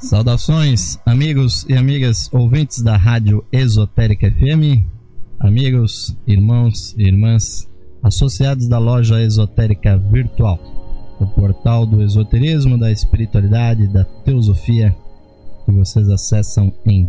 Saudações, amigos e amigas ouvintes da Rádio Esotérica FM, amigos, irmãos e irmãs, associados da loja esotérica virtual, o portal do esoterismo, da espiritualidade, da teosofia, que vocês acessam em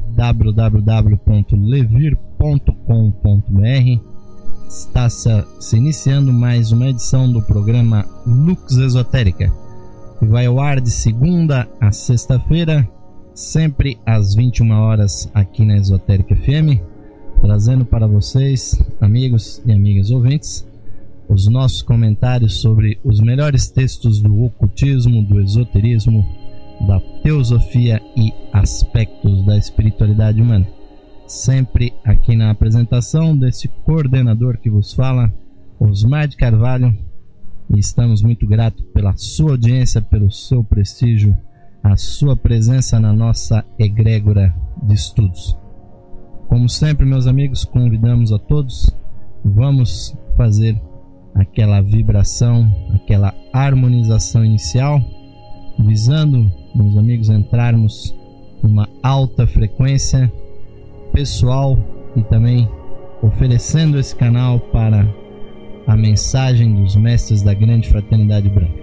www.levir.com.br. Está se iniciando mais uma edição do programa Lux Esotérica, que vai ao ar de segunda a sexta-feira, sempre às 21 horas aqui na Esotérica FM, trazendo para vocês, amigos e amigas ouvintes, os nossos comentários sobre os melhores textos do ocultismo, do esoterismo, da teosofia e aspectos da espiritualidade humana. Sempre aqui na apresentação desse coordenador que vos fala, Osmar de Carvalho, e estamos muito gratos pela sua audiência, pelo seu prestígio, a sua presença na nossa egrégora de estudos. Como sempre, meus amigos, convidamos a todos, vamos fazer aquela vibração, aquela harmonização inicial, visando, meus amigos, entrarmos numa alta frequência pessoal e também oferecendo esse canal para a mensagem dos mestres da grande fraternidade branca.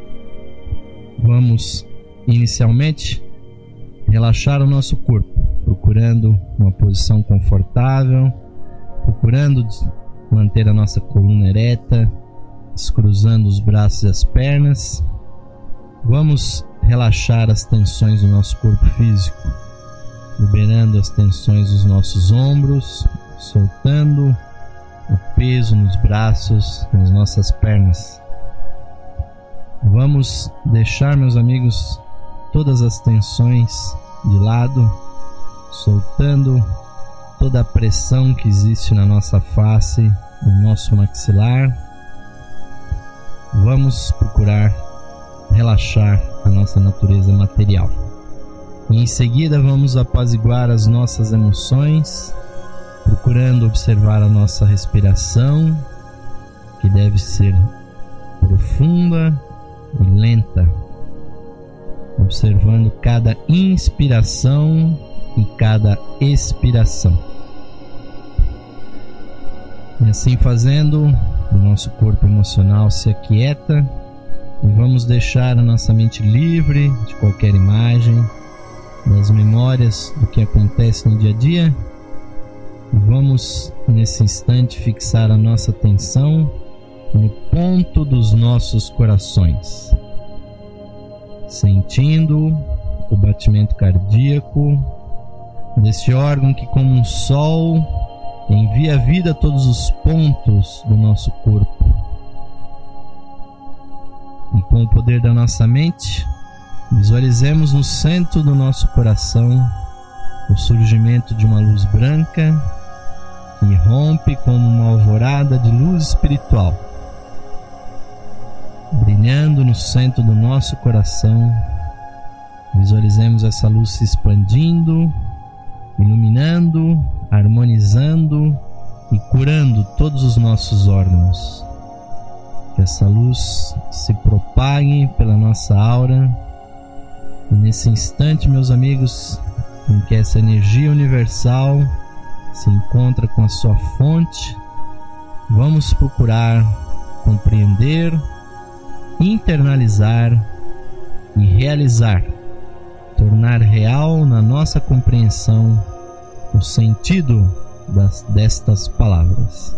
Vamos inicialmente relaxar o nosso corpo, procurando uma posição confortável, procurando manter a nossa coluna ereta, descruzando os braços e as pernas. Vamos relaxar as tensões do nosso corpo físico, liberando as tensões dos nossos ombros, soltando o peso nos braços, nas nossas pernas. Vamos deixar, meus amigos, todas as tensões de lado, soltando toda a pressão que existe na nossa face, no nosso maxilar. Vamos procurar relaxar a nossa natureza material. E em seguida vamos apaziguar as nossas emoções, procurando observar a nossa respiração, que deve ser profunda e lenta, observando cada inspiração e cada expiração. E assim fazendo, o nosso corpo emocional se aquieta e vamos deixar a nossa mente livre de qualquer imagem, das memórias do que acontece no dia a dia. E vamos nesse instante fixar a nossa atenção no ponto dos nossos corações, sentindo o batimento cardíaco desse órgão que, como um sol, envia vida a todos os pontos do nosso corpo. E com o poder da nossa mente, visualizemos no centro do nosso coração o surgimento de uma luz branca que rompe como uma alvorada de luz espiritual, brilhando no centro do nosso coração. Visualizemos essa luz se expandindo, iluminando, harmonizando e curando todos os nossos órgãos. Que essa luz se propague pela nossa aura. E nesse instante, meus amigos, em que essa energia universal se encontra com a sua fonte, vamos procurar compreender, internalizar e realizar, tornar real na nossa compreensão o sentido destas palavras.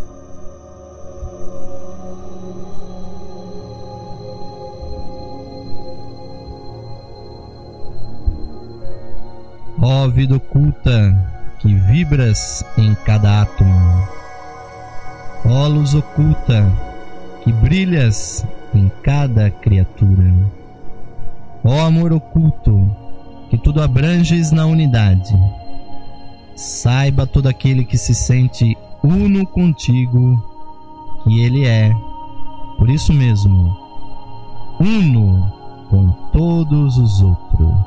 Ó vida oculta que vibras em cada átomo, ó luz oculta que brilhas em cada criatura, ó amor oculto que tudo abranges na unidade, saiba todo aquele que se sente uno contigo que ele é, por isso mesmo, uno com todos os outros.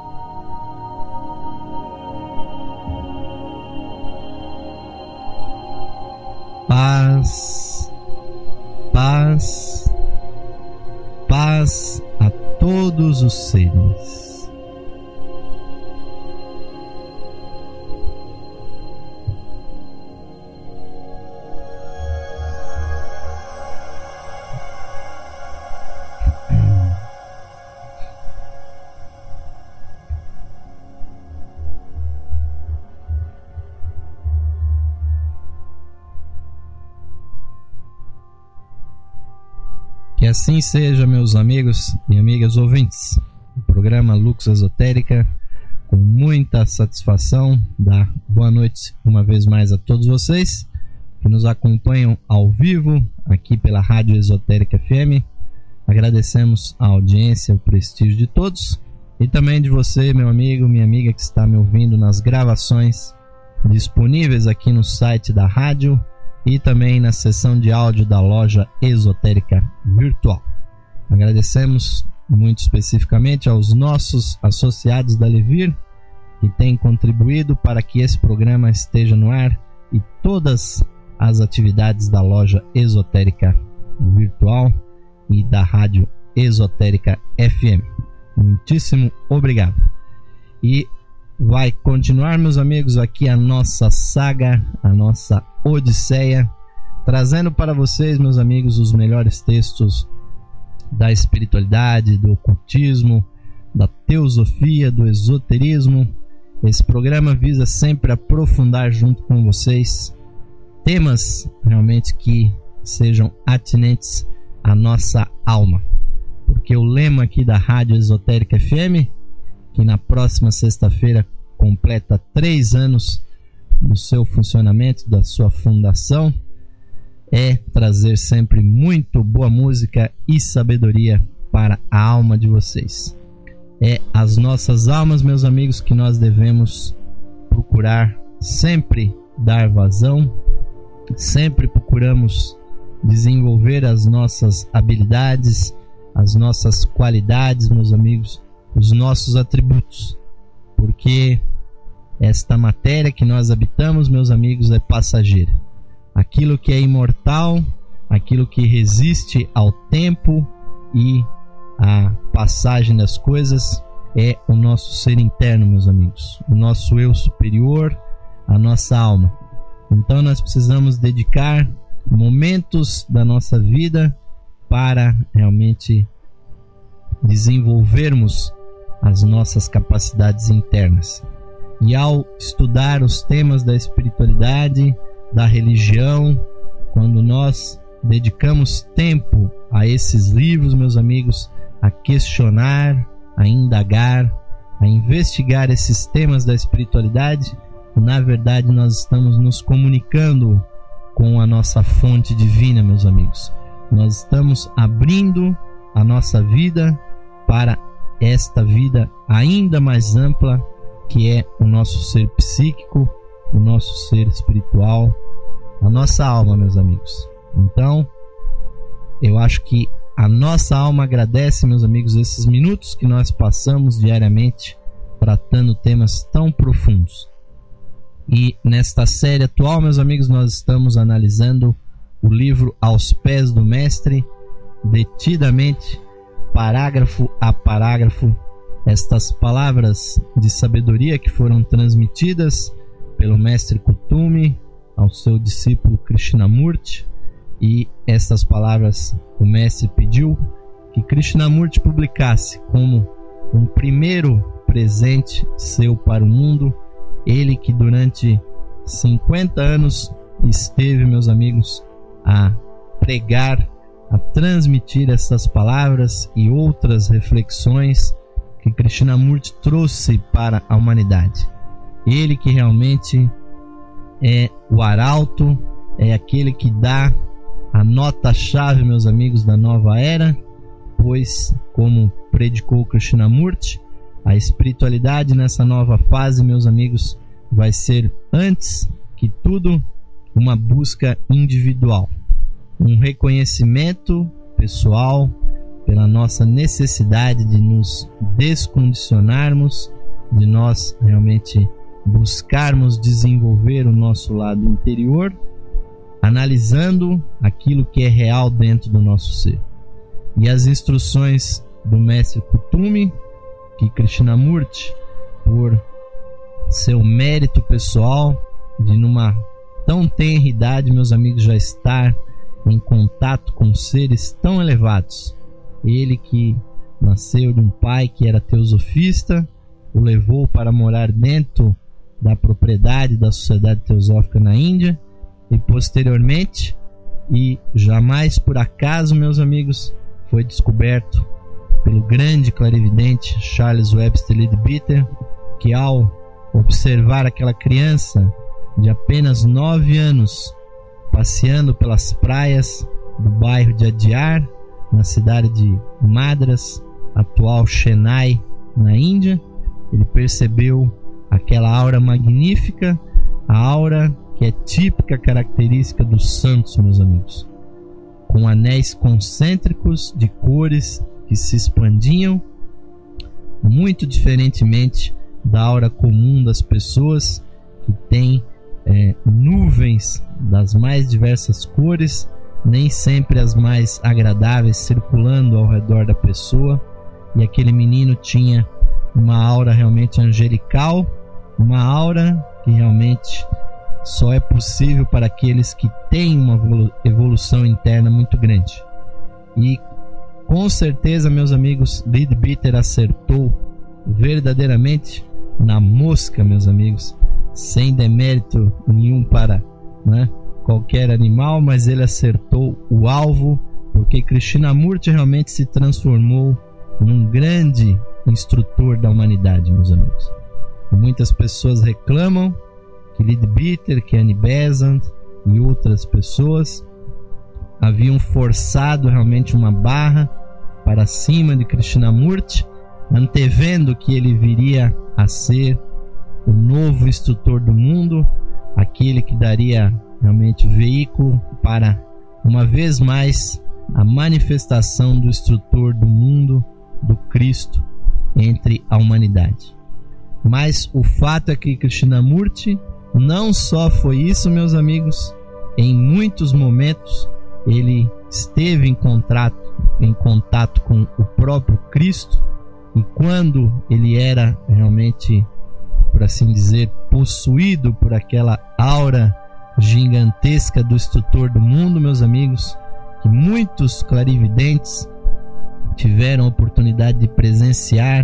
Paz, paz, paz a todos os seres. assim seja, meus amigos e amigas ouvintes. O programa Lux Esotérica, com muita satisfação, dá boa noite uma vez mais a todos vocês que nos acompanham ao vivo aqui pela Rádio Esotérica FM. Agradecemos a audiência, o prestígio de todos e também de você, meu amigo, minha amiga que está me ouvindo nas gravações disponíveis aqui no site da rádio e também na seção de áudio da loja Esotérica Virtual. Agradecemos muito especificamente aos nossos associados da Levir, que têm contribuído para que esse programa esteja no ar, e todas as atividades da loja Esotérica Virtual e da rádio Esotérica FM. Muitíssimo obrigado. E vai continuar, meus amigos, aqui a nossa saga, a nossa odisseia, trazendo para vocês, meus amigos, os melhores textos da espiritualidade, do ocultismo, da teosofia, do esoterismo. Esse programa visa sempre aprofundar junto com vocês temas realmente que sejam atinentes à nossa alma. Porque o lema aqui da Rádio Esotérica FM, que na próxima sexta-feira completa 3 anos do seu funcionamento, da sua fundação, é trazer sempre muito boa música e sabedoria para a alma de vocês. É as nossas almas, meus amigos, que nós devemos procurar sempre dar vazão, sempre procuramos desenvolver as nossas habilidades, as nossas qualidades, meus amigos, os nossos atributos, porque esta matéria que nós habitamos, meus amigos, é passageira. Aquilo que é imortal, aquilo que resiste ao tempo e à passagem das coisas, é o nosso ser interno, meus amigos, o nosso eu superior, a nossa alma. Então nós precisamos dedicar momentos da nossa vida para realmente desenvolvermos as nossas capacidades internas. E ao estudar os temas da espiritualidade, da religião, quando nós dedicamos tempo a esses livros, meus amigos, a questionar, a indagar, a investigar esses temas da espiritualidade, na verdade nós estamos nos comunicando com a nossa fonte divina, meus amigos. Nós estamos abrindo a nossa vida para esta vida ainda mais ampla, que é o nosso ser psíquico, o nosso ser espiritual, a nossa alma, meus amigos. Então, eu acho que a nossa alma agradece, meus amigos, esses minutos que nós passamos diariamente tratando temas tão profundos. E nesta série atual, meus amigos, nós estamos analisando o livro Aos Pés do Mestre, detidamente, parágrafo a parágrafo, estas palavras de sabedoria que foram transmitidas pelo mestre Kuthumi ao seu discípulo Krishnamurti. E estas palavras o mestre pediu que Krishnamurti publicasse como um primeiro presente seu para o mundo. Ele que durante 50 anos esteve, meus amigos, a pregar, a transmitir essas palavras e outras reflexões que Krishnamurti trouxe para a humanidade. Ele que realmente é o arauto, é aquele que dá a nota-chave, meus amigos, da nova era, pois, como predicou Krishnamurti, a espiritualidade nessa nova fase, meus amigos, vai ser, antes que tudo, uma busca individual, um reconhecimento pessoal pela nossa necessidade de nos descondicionarmos, de nós realmente buscarmos desenvolver o nosso lado interior, analisando aquilo que é real dentro do nosso ser. E as instruções do mestre Kuthumi, que Krishnamurti, por seu mérito pessoal, de numa tão tenra idade, meus amigos, já estar em contato com seres tão elevados. Ele que nasceu de um pai que era teosofista, o levou para morar dentro da propriedade da Sociedade Teosófica na Índia, e posteriormente, e jamais por acaso, meus amigos, foi descoberto pelo grande clarividente Charles Webster Leadbeater, que ao observar aquela criança de apenas 9 anos passeando pelas praias do bairro de Adyar, na cidade de Madras, atual Chennai, na Índia, ele percebeu aquela aura magnífica, a aura que é típica característica dos santos, meus amigos, com anéis concêntricos de cores que se expandiam, muito diferentemente da aura comum das pessoas, que tem nuvens das mais diversas cores, nem sempre as mais agradáveis, circulando ao redor da pessoa. E aquele menino tinha uma aura realmente angelical, uma aura que realmente só é possível para aqueles que têm uma evolução interna muito grande. E com certeza, meus amigos, Leadbeater acertou verdadeiramente na mosca, meus amigos, sem demérito nenhum para qualquer animal, mas ele acertou o alvo, porque Krishnamurti realmente se transformou num grande instrutor da humanidade, meus amigos. Muitas pessoas reclamam que Leadbeater, que Annie Besant e outras pessoas haviam forçado realmente uma barra para cima de Krishnamurti, antevendo que ele viria a ser o novo instrutor do mundo, aquele que daria realmente veículo para, uma vez mais, a manifestação do instrutor do mundo, do Cristo, entre a humanidade. Mas o fato é que Krishnamurti não só foi isso, meus amigos. Em muitos momentos ele esteve em contato com o próprio Cristo, e quando ele era realmente, por assim dizer, possuído por aquela aura gigantesca do instrutor do mundo, meus amigos, que muitos clarividentes tiveram a oportunidade de presenciar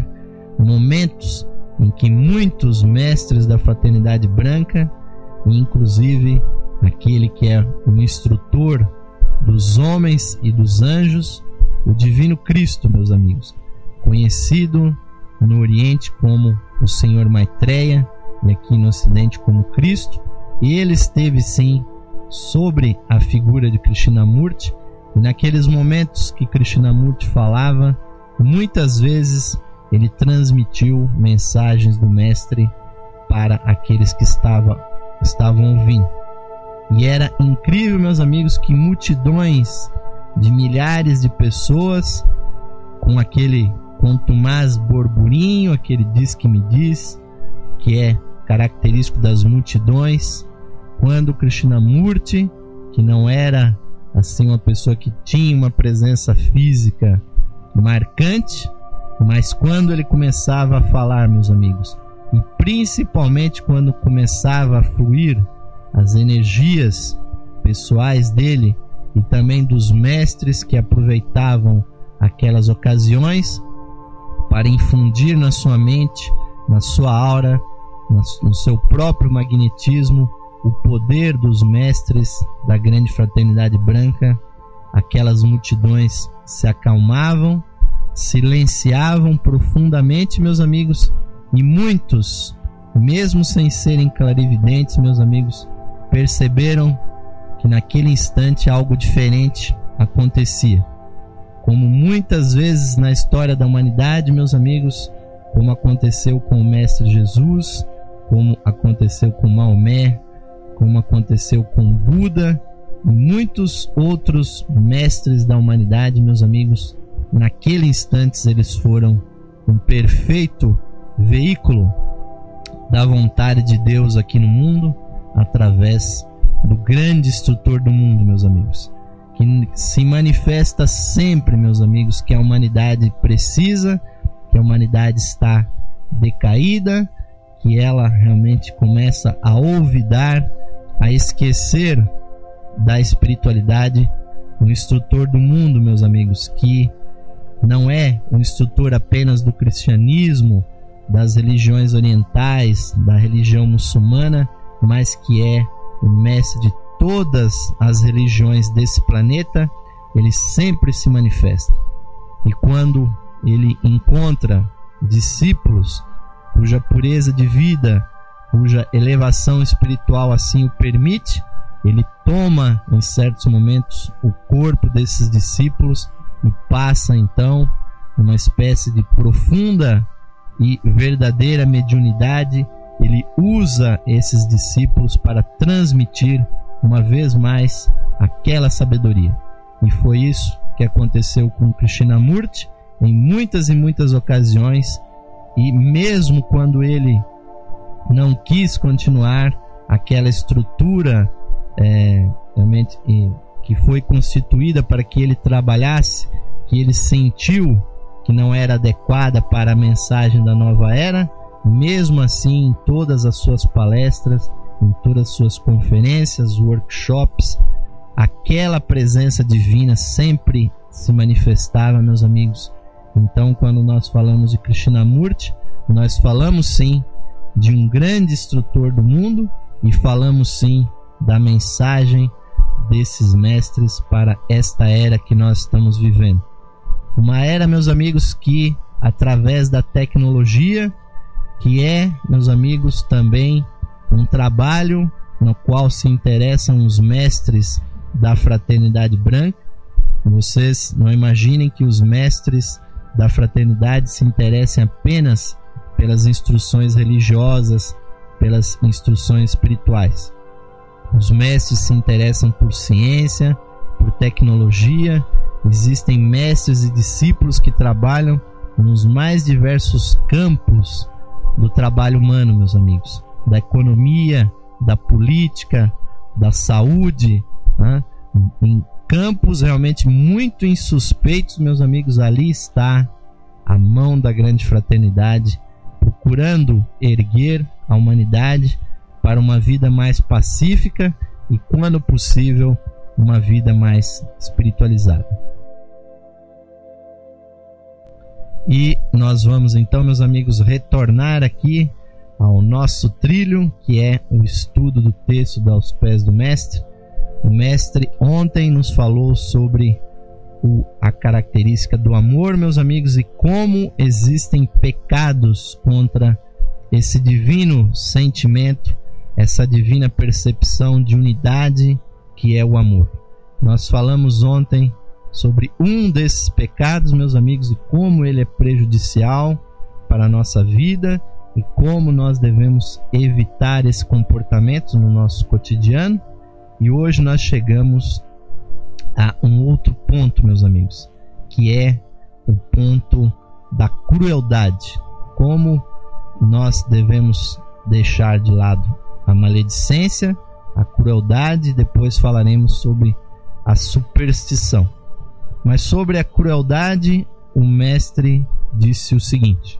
momentos em que muitos mestres da fraternidade branca, inclusive aquele que é o instrutor dos homens e dos anjos, o Divino Cristo, meus amigos, conhecido no Oriente como o Senhor Maitreya e aqui no Ocidente como Cristo, ele esteve sim sobre a figura de Krishnamurti, e naqueles momentos que Krishnamurti falava, muitas vezes ele transmitiu mensagens do Mestre para aqueles que estavam ouvindo. E era incrível, meus amigos, que multidões de milhares de pessoas, com aquele contumaz burburinho, aquele diz que me diz, que é característico das multidões, quando Krishnamurti, que não era assim uma pessoa que tinha uma presença física marcante, mas quando ele começava a falar, meus amigos, e principalmente quando começava a fluir as energias pessoais dele e também dos mestres que aproveitavam aquelas ocasiões para infundir na sua mente, na sua aura, no seu próprio magnetismo, o poder dos mestres da grande fraternidade branca, aquelas multidões se acalmavam, silenciavam profundamente, meus amigos, e muitos, mesmo sem serem clarividentes, meus amigos, perceberam que naquele instante algo diferente acontecia. Como muitas vezes na história da humanidade, meus amigos, como aconteceu com o Mestre Jesus, como aconteceu com Maomé, como aconteceu com Buda e muitos outros mestres da humanidade, meus amigos, naquele instante eles foram um perfeito veículo da vontade de Deus aqui no mundo, através do grande instrutor do mundo, meus amigos, que se manifesta sempre, meus amigos, que a humanidade precisa, que a humanidade está decaída, que ela realmente começa a olvidar, a esquecer da espiritualidade. O instrutor do mundo, meus amigos, que não é um instrutor apenas do cristianismo, das religiões orientais, da religião muçulmana, mas que é o mestre de todas as religiões desse planeta. Ele sempre se manifesta. E quando ele encontra discípulos cuja pureza de vida, cuja elevação espiritual assim o permite, ele toma em certos momentos o corpo desses discípulos e passa então uma espécie de profunda e verdadeira mediunidade. Ele usa esses discípulos para transmitir uma vez mais aquela sabedoria. E foi isso que aconteceu com Krishnamurti em muitas e muitas ocasiões. E mesmo quando ele não quis continuar aquela estrutura realmente que foi constituída para que ele trabalhasse, que ele sentiu que não era adequada para a mensagem da nova era, mesmo assim, em todas as suas palestras, em todas as suas conferências, workshops, aquela presença divina sempre se manifestava, meus amigos. Então, quando nós falamos de Krishnamurti, nós falamos sim de um grande instrutor do mundo e falamos sim da mensagem desses mestres para esta era que nós estamos vivendo. Uma era, meus amigos, que através da tecnologia, que é, meus amigos, também um trabalho no qual se interessam os mestres da Fraternidade Branca. Vocês não imaginem que os mestres da Fraternidade se interessem apenas pelas instruções religiosas, pelas instruções espirituais. Os mestres se interessam por ciência, por tecnologia. Existem mestres e discípulos que trabalham nos mais diversos campos do trabalho humano, meus amigos. Da economia, da política, da saúde, né? Em campos realmente muito insuspeitos, meus amigos, ali está a mão da grande fraternidade, procurando erguer a humanidade para uma vida mais pacífica e, quando possível, uma vida mais espiritualizada. E nós vamos então, meus amigos, retornar aqui ao nosso trilho, que é o estudo do texto Aos Pés do Mestre. O Mestre ontem nos falou sobre a característica do amor, meus amigos, e como existem pecados contra esse divino sentimento, essa divina percepção de unidade que é o amor. Nós falamos ontem sobre um desses pecados, meus amigos, e como ele é prejudicial para a nossa vida e como nós devemos evitar esse comportamento no nosso cotidiano. E hoje nós chegamos a um outro ponto, meus amigos, que é o ponto da crueldade. Como nós devemos deixar de lado a maledicência, a crueldade. Depois falaremos sobre a superstição. Mas sobre a crueldade, o mestre disse o seguinte: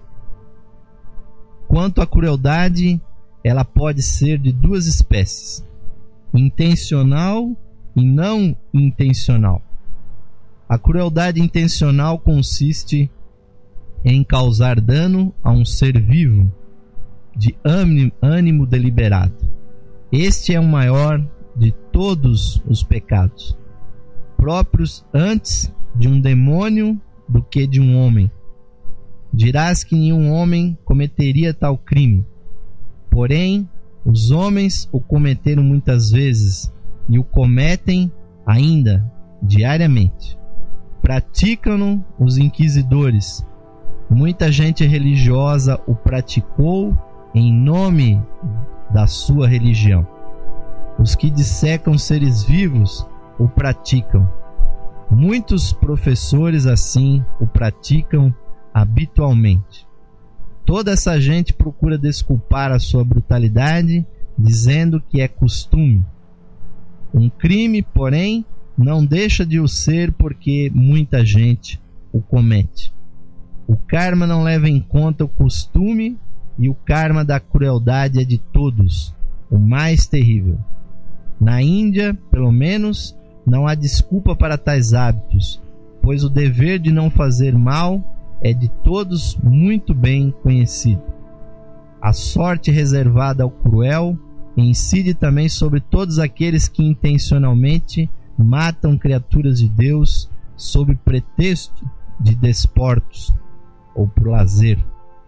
quanto à crueldade, ela pode ser de duas espécies: intencional e não intencional. A crueldade intencional consiste em causar dano a um ser vivo de ânimo deliberado. Este é o maior de todos os pecados, próprios antes de um demônio do que de um homem. Dirás que nenhum homem cometeria tal crime. Porém, os homens o cometeram muitas vezes e o cometem ainda diariamente. Praticam-no os inquisidores. Muita gente religiosa o praticou em nome da sua religião. Os que dissecam seres vivos o praticam. Muitos professores assim o praticam habitualmente. Toda essa gente procura desculpar a sua brutalidade, dizendo que é costume. Um crime, porém, não deixa de o ser porque muita gente o comete. O karma não leva em conta o costume e o karma da crueldade é de todos, o mais terrível. Na Índia, pelo menos, não há desculpa para tais hábitos, pois o dever de não fazer mal é de todos muito bem conhecido. A sorte reservada ao cruel incide também sobre todos aqueles que intencionalmente matam criaturas de Deus sob pretexto de desportos ou por lazer.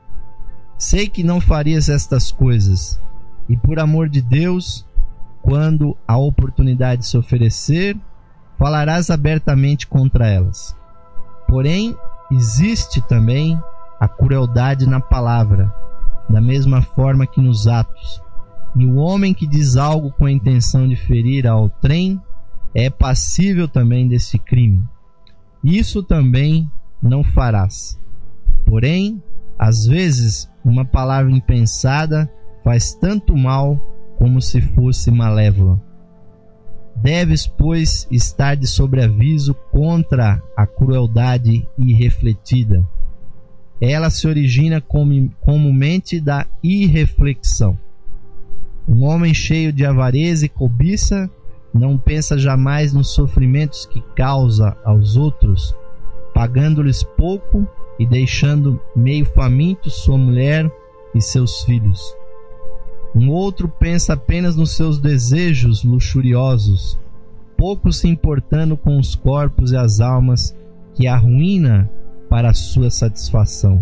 Sei que não farias estas coisas, e por amor de Deus, quando a oportunidade se oferecer, falarás abertamente contra elas. Porém, existe também a crueldade na palavra, da mesma forma que nos atos. E o homem que diz algo com a intenção de ferir ao outrem é passível também desse crime. Isso também não farás. Porém, às vezes, uma palavra impensada faz tanto mal como se fosse malévola. Deves, pois, estar de sobreaviso contra a crueldade irrefletida. Ela se origina comumente da irreflexão. Um homem cheio de avareza e cobiça não pensa jamais nos sofrimentos que causa aos outros, pagando-lhes pouco e deixando meio famintos sua mulher e seus filhos. Um outro pensa apenas nos seus desejos luxuriosos, pouco se importando com os corpos e as almas que arruína para a sua satisfação.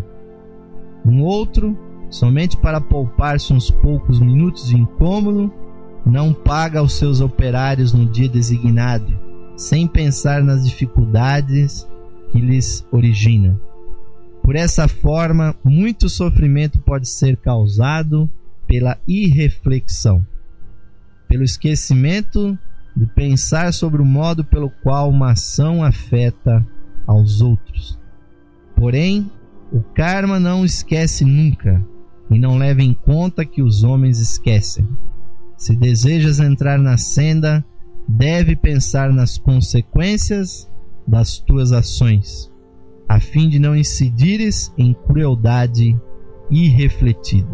Um outro, somente para poupar-se uns poucos minutos de incômodo, não paga aos seus operários no dia designado, sem pensar nas dificuldades que lhes origina. Por essa forma, muito sofrimento pode ser causado pela irreflexão, pelo esquecimento de pensar sobre o modo pelo qual uma ação afeta aos outros. Porém, o karma não esquece nunca e não leva em conta que os homens esquecem. Se desejas entrar na senda, deve pensar nas consequências das tuas ações, a fim de não incidires em crueldade irrefletida.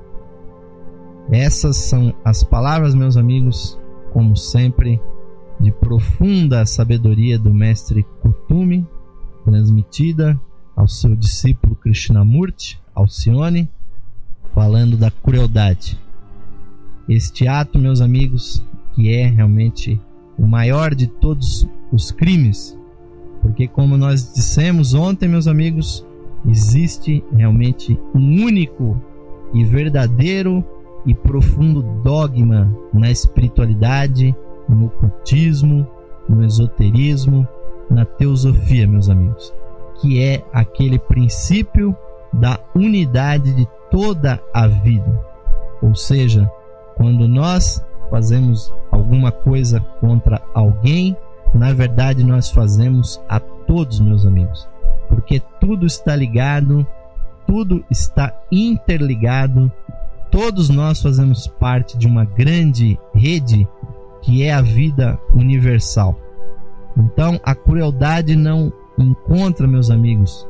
Essas são as palavras, meus amigos, como sempre, de profunda sabedoria do mestre Kuthumi, transmitida ao seu discípulo Krishnamurti, Alcione, falando da crueldade. Este ato, meus amigos, que é realmente o maior de todos os crimes, porque como nós dissemos ontem, meus amigos, existe realmente um único e verdadeiro e profundo dogma na espiritualidade, no ocultismo, no esoterismo, na teosofia, meus amigos, que é aquele princípio da unidade de toda a vida. Ou seja, quando nós fazemos alguma coisa contra alguém, na verdade nós fazemos a todos, meus amigos, porque tudo está ligado, tudo está interligado, todos nós fazemos parte de uma grande rede que é a vida universal. Então a crueldade não encontra, meus amigos,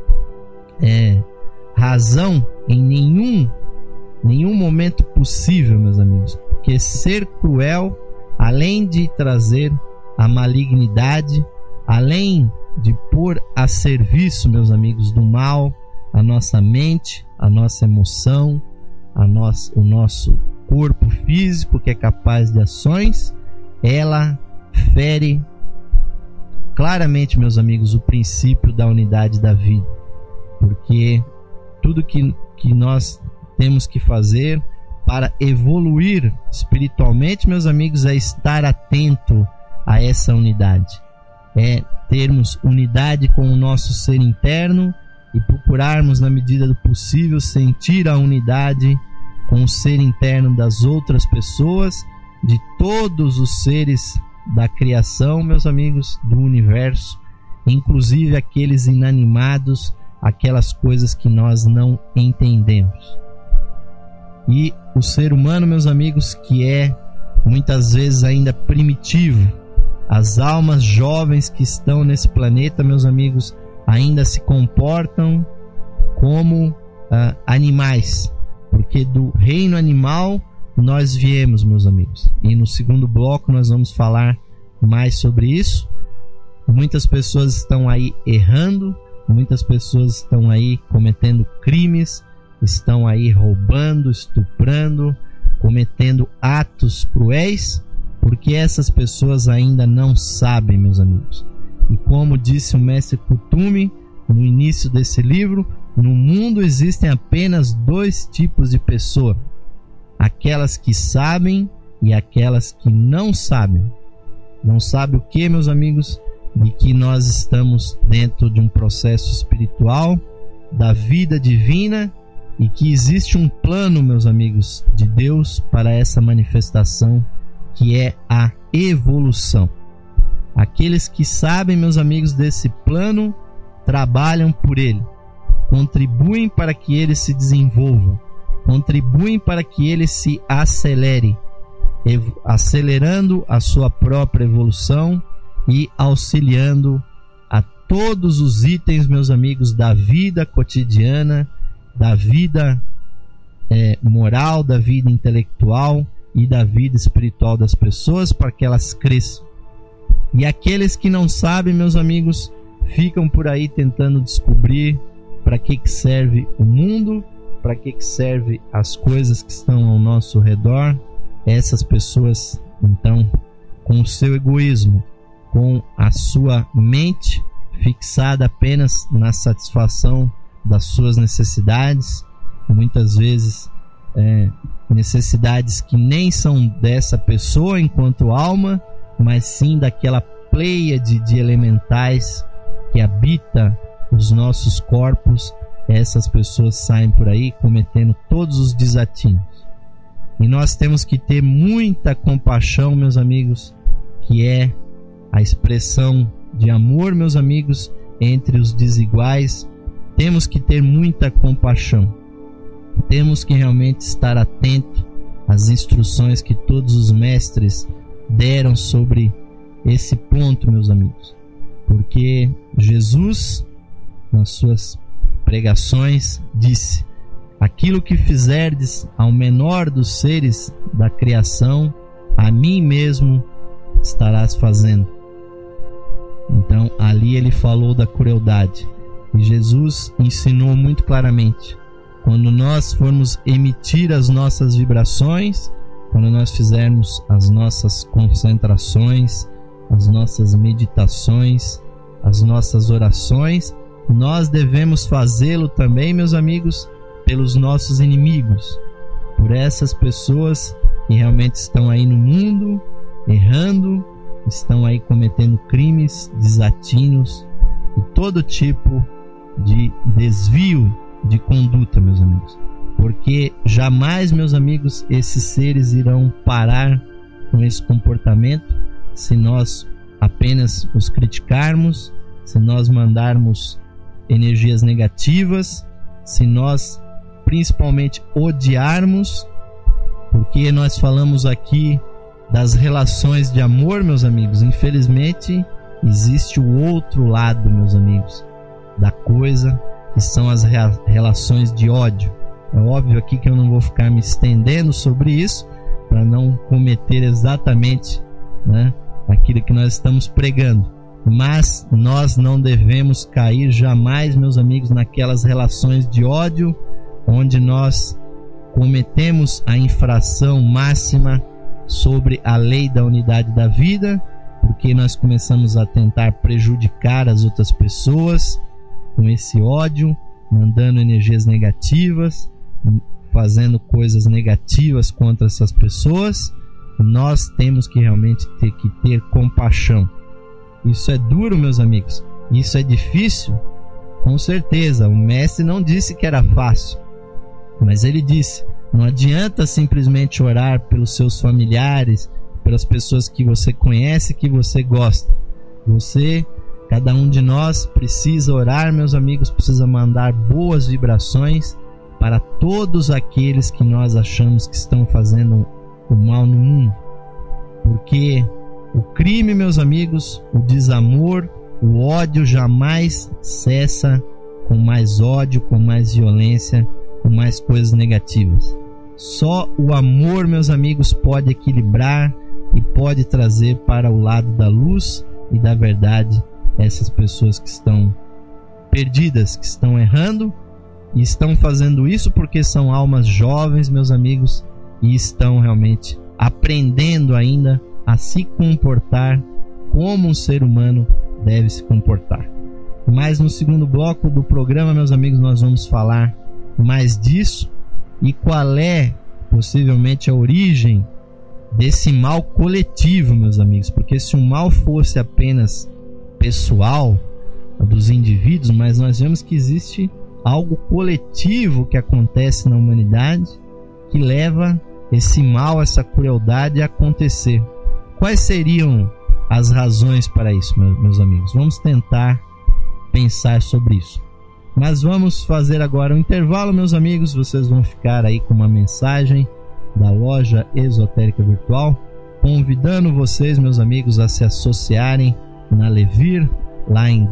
razão em nenhum momento possível, meus amigos, porque ser cruel, além de trazer a malignidade, além de pôr a serviço, meus amigos, do mal, a nossa mente, a nossa emoção, o nosso corpo físico, que é capaz de ações, ela fere claramente, meus amigos, o princípio da unidade da vida, porque tudo que nós temos que fazer para evoluir espiritualmente, meus amigos, é estar atento a essa unidade, é termos unidade com o nosso ser interno e procurarmos, na medida do possível, sentir a unidade com o ser interno das outras pessoas, de todos os seres da criação, meus amigos, do universo, inclusive aqueles inanimados, aquelas coisas que nós não entendemos. E o ser humano, meus amigos, que é muitas vezes ainda primitivo, as almas jovens que estão nesse planeta, meus amigos, ainda se comportam como animais, porque do reino animal nós viemos, meus amigos, e no segundo bloco nós vamos falar mais sobre isso. Muitas pessoas estão aí errando, muitas pessoas estão aí cometendo crimes, estão aí roubando, estuprando, cometendo atos cruéis, porque essas pessoas ainda não sabem, meus amigos. E como disse o mestre Kuthumi, no início desse livro, no mundo existem apenas 2 tipos de pessoa: aquelas que sabem e aquelas que não sabem. Não sabe o que, meus amigos? De que nós estamos dentro de um processo espiritual, da vida divina, e que existe um plano, meus amigos, de Deus para essa manifestação, que é a evolução. Aqueles que sabem, meus amigos, desse plano, trabalham por ele, contribuem para que ele se desenvolva, contribuem para que ele se acelere, acelerando a sua própria evolução e auxiliando a todos os itens, meus amigos, da vida cotidiana, da vida moral, da vida intelectual e da vida espiritual das pessoas, para que elas cresçam. E aqueles que não sabem, meus amigos, ficam por aí tentando descobrir para que serve o mundo, para que serve as coisas que estão ao nosso redor. Essas pessoas, então, com o seu egoísmo, com a sua mente fixada apenas na satisfação das suas necessidades, muitas vezes necessidades que nem são dessa pessoa enquanto alma, mas sim daquela pleiade de elementais que habita os nossos corpos. Essas pessoas saem por aí cometendo todos os desatinos. E nós temos que ter muita compaixão, meus amigos, que é a expressão de amor, meus amigos, entre os desiguais. Temos que ter muita compaixão. Temos que realmente estar atento às instruções que todos os mestres deram sobre esse ponto, meus amigos. Porque Jesus, nas suas pregações, disse: aquilo que fizerdes ao menor dos seres da criação, a mim mesmo estarás fazendo. Então ali ele falou da crueldade, e Jesus ensinou muito claramente: quando nós formos emitir as nossas vibrações, quando nós fizermos as nossas concentrações, as nossas meditações, as nossas orações, nós devemos fazê-lo também, meus amigos, pelos nossos inimigos, por essas pessoas que realmente estão aí no mundo errando, estão aí cometendo crimes, desatinos e todo tipo de desvio de conduta, meus amigos. Porque jamais, meus amigos, esses seres irão parar com esse comportamento se nós apenas os criticarmos, se nós mandarmos energias negativas, se nós principalmente odiarmos. Porque nós falamos aqui das relações de amor, meus amigos. Infelizmente existe o outro lado, meus amigos, da coisa, que são as relações de ódio. É óbvio aqui que eu não vou ficar me estendendo sobre isso, para não cometer exatamente, aquilo que nós estamos pregando. Mas nós não devemos cair jamais, meus amigos, naquelas relações de ódio, onde nós cometemos a infração máxima sobre a lei da unidade da vida, porque nós começamos a tentar prejudicar as outras pessoas com esse ódio, mandando energias negativas, fazendo coisas negativas contra essas pessoas. Nós temos que realmente ter compaixão. Isso é duro, meus amigos. Isso é difícil, com certeza. O mestre não disse que era fácil, mas ele disse: não adianta simplesmente orar pelos seus familiares, pelas pessoas que você conhece, que você gosta. Cada um de nós precisa orar, meus amigos, precisa mandar boas vibrações para todos aqueles que nós achamos que estão fazendo o mal no mundo. Porque o crime, meus amigos, o desamor, o ódio jamais cessa com mais ódio, com mais violência, com mais coisas negativas. Só o amor, meus amigos, pode equilibrar e pode trazer para o lado da luz e da verdade essas pessoas que estão perdidas, que estão errando, e estão fazendo isso porque são almas jovens, meus amigos, e estão realmente aprendendo ainda a se comportar como um ser humano deve se comportar. Mas no segundo bloco do programa, meus amigos, nós vamos falar mais disso e qual é possivelmente a origem desse mal coletivo, meus amigos. Porque se o mal fosse apenas pessoal, dos indivíduos, mas nós vemos que existe algo coletivo que acontece na humanidade que leva esse mal, essa crueldade a acontecer. Quais seriam as razões para isso, meus amigos? Vamos tentar pensar sobre isso. Mas vamos fazer agora um intervalo, meus amigos. Vocês vão ficar aí com uma mensagem da Loja Esotérica Virtual, convidando vocês, meus amigos, a se associarem na Levir, lá em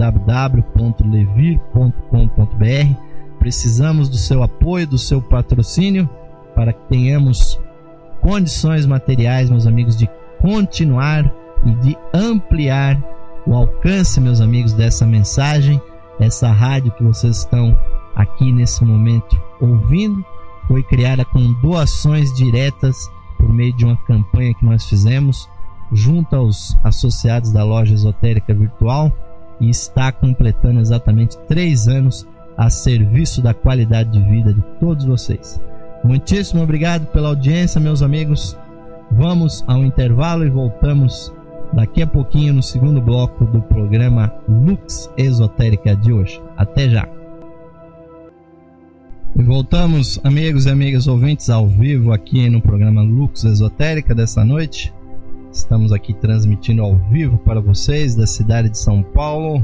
www.levir.com.br. Precisamos do seu apoio, do seu patrocínio, para que tenhamos condições materiais, meus amigos, de continuar e de ampliar o alcance, meus amigos, dessa mensagem. Essa rádio que vocês estão aqui nesse momento ouvindo foi criada com doações diretas por meio de uma campanha que nós fizemos junto aos associados da Loja Esotérica Virtual e está completando exatamente 3 anos a serviço da qualidade de vida de todos vocês. Muitíssimo obrigado pela audiência, meus amigos. Vamos ao intervalo e voltamos daqui a pouquinho no segundo bloco do programa Lux Esotérica de hoje. Até já! E voltamos, amigos e amigas ouvintes, ao vivo aqui no programa Lux Esotérica dessa noite. Estamos aqui transmitindo ao vivo para vocês da cidade de São Paulo.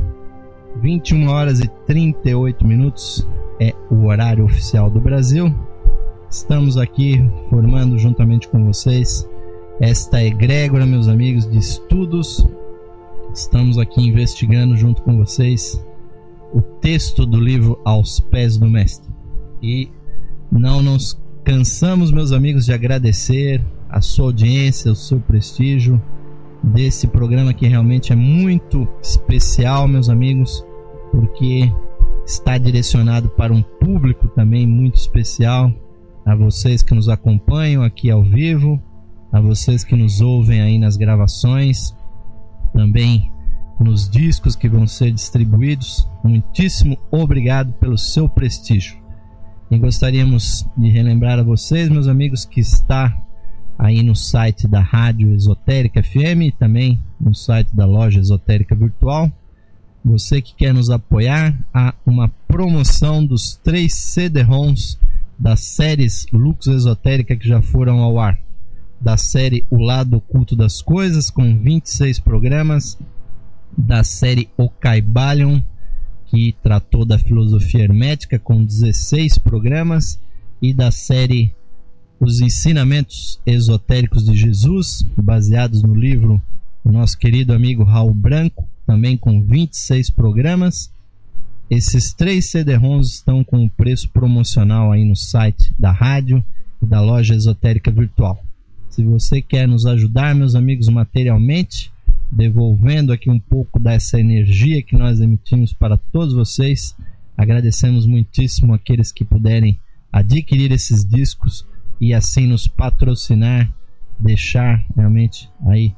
21 horas e 38 minutos é o horário oficial do Brasil. Estamos aqui formando juntamente com vocês esta egrégora, meus amigos, de estudos. Estamos aqui investigando junto com vocês o texto do livro Aos Pés do Mestre. E não nos cansamos, meus amigos, de agradecer a sua audiência, o seu prestígio desse programa que realmente é muito especial, meus amigos, porque está direcionado para um público também muito especial. A vocês que nos acompanham aqui ao vivo, a vocês que nos ouvem aí nas gravações, também nos discos que vão ser distribuídos, muitíssimo obrigado pelo seu prestígio. E gostaríamos de relembrar a vocês, meus amigos, que está aí no site da Rádio Esotérica FM e também no site da Loja Esotérica Virtual. Você que quer nos apoiar, há uma promoção dos 3 CD-ROMs das séries Lux Esotérica que já foram ao ar. Da série O Lado Oculto das Coisas, com 26 programas, da série O Caibalion, que tratou da filosofia hermética, com 16 programas, e da série Os Ensinamentos Esotéricos de Jesus, baseados no livro do nosso querido amigo Raul Branco, também com 26 programas. Esses 3 CD-ROMs estão com o preço promocional aí no site da rádio e da Loja Esotérica Virtual. Se você quer nos ajudar, meus amigos, materialmente, devolvendo aqui um pouco dessa energia que nós emitimos para todos vocês, agradecemos muitíssimo aqueles que puderem adquirir esses discos e assim nos patrocinar, deixar realmente aí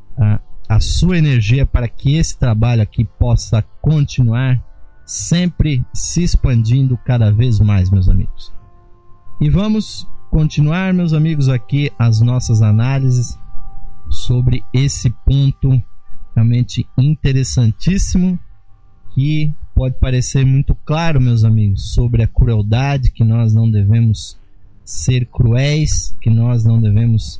a sua energia para que esse trabalho aqui possa continuar sempre se expandindo cada vez mais, meus amigos. E vamos continuar, meus amigos, aqui as nossas análises sobre esse ponto realmente interessantíssimo, que pode parecer muito claro, meus amigos, sobre a crueldade, que nós não devemos ser cruéis, que nós não devemos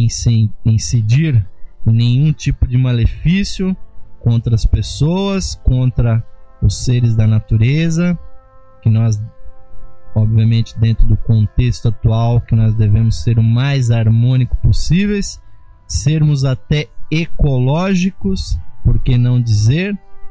incidir em nenhum tipo de malefício contra as pessoas, contra os seres da natureza, que nós, obviamente, dentro do contexto atual, que nós devemos ser o mais harmônico possíveis, sermos até ecológicos, por que não dizer,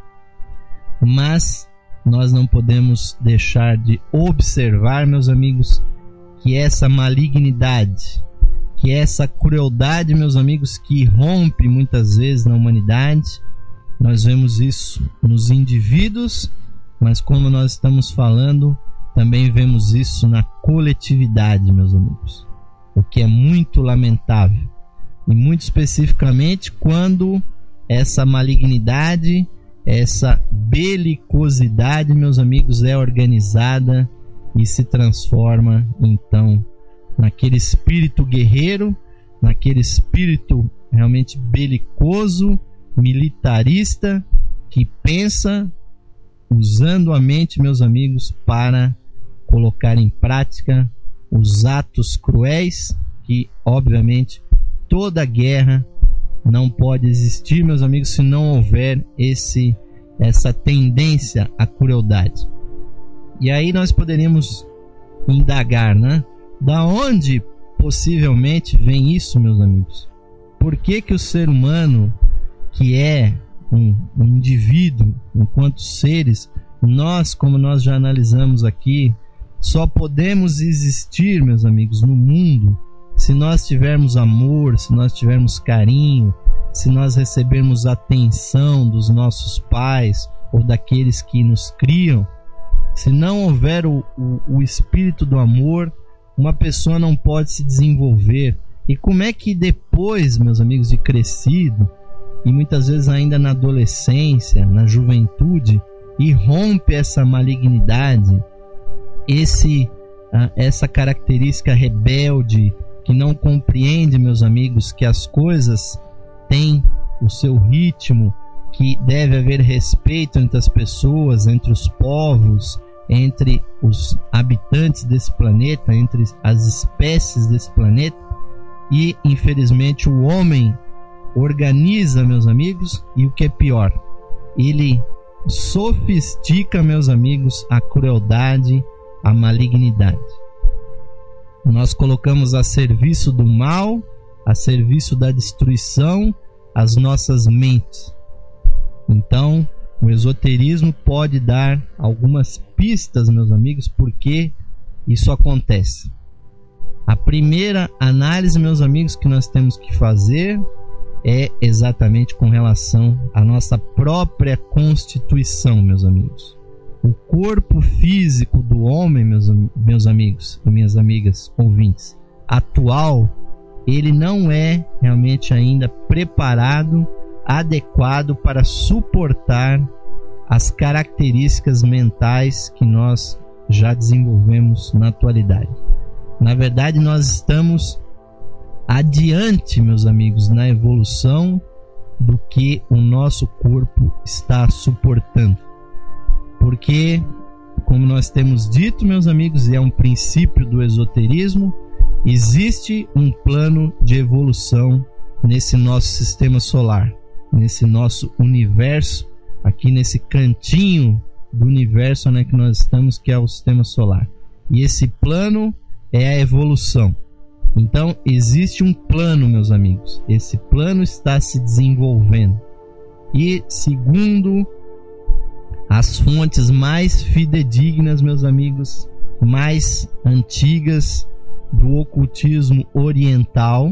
mas nós não podemos deixar de observar, meus amigos, que essa malignidade, que essa crueldade, meus amigos, que rompe muitas vezes na humanidade, nós vemos isso nos indivíduos, mas como nós estamos falando, também vemos isso na coletividade, meus amigos, o que é muito lamentável. E muito especificamente quando essa malignidade, essa belicosidade, meus amigos, é organizada e se transforma então naquele espírito guerreiro, naquele espírito realmente belicoso, militarista, que pensa usando a mente, meus amigos, para colocar em prática os atos cruéis, que obviamente toda guerra não pode existir, meus amigos, se não houver essa tendência à crueldade. E aí nós poderíamos indagar, né? Da onde possivelmente vem isso, meus amigos? Por que que o ser humano, que é um indivíduo, enquanto seres, nós, como nós já analisamos aqui, só podemos existir, meus amigos, no mundo se nós tivermos amor, se nós tivermos carinho, se nós recebermos atenção dos nossos pais ou daqueles que nos criam. Se não houver o espírito do amor, uma pessoa não pode se desenvolver. E como é que depois, meus amigos, de crescido, e muitas vezes ainda na adolescência, na juventude, irrompe essa malignidade, essa característica rebelde, que não compreende, meus amigos, que as coisas têm o seu ritmo, que deve haver respeito entre as pessoas, entre os povos, entre os habitantes desse planeta, entre as espécies desse planeta. E infelizmente o homem organiza, meus amigos, e o que é pior, ele sofistica, meus amigos, a crueldade, a malignidade. Nós colocamos a serviço do mal, a serviço da destruição, as nossas mentes. Então, o esoterismo pode dar algumas pistas, meus amigos, porque isso acontece. A primeira análise, meus amigos, que nós temos que fazer é exatamente com relação à nossa própria constituição, meus amigos. O corpo físico do homem, meus amigos e minhas amigas ouvintes, atual, ele não é realmente ainda preparado, adequado para suportar as características mentais que nós já desenvolvemos na atualidade. Na verdade, nós estamos adiante, meus amigos, na evolução do que o nosso corpo está suportando. Porque, como nós temos dito, meus amigos, e é um princípio do esoterismo, existe um plano de evolução nesse nosso sistema solar, nesse nosso universo, aqui nesse cantinho do universo, né, que nós estamos, que é o sistema solar. E esse plano é a evolução. Então, existe um plano, meus amigos. Esse plano está se desenvolvendo. E, segundo as fontes mais fidedignas, meus amigos, mais antigas do ocultismo oriental,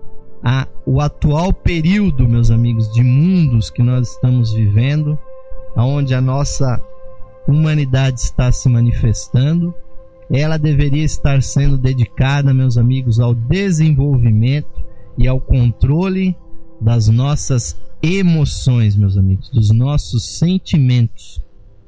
o atual período, meus amigos, de mundos que nós estamos vivendo, onde a nossa humanidade está se manifestando, ela deveria estar sendo dedicada, meus amigos, ao desenvolvimento e ao controle das nossas emoções, meus amigos, dos nossos sentimentos.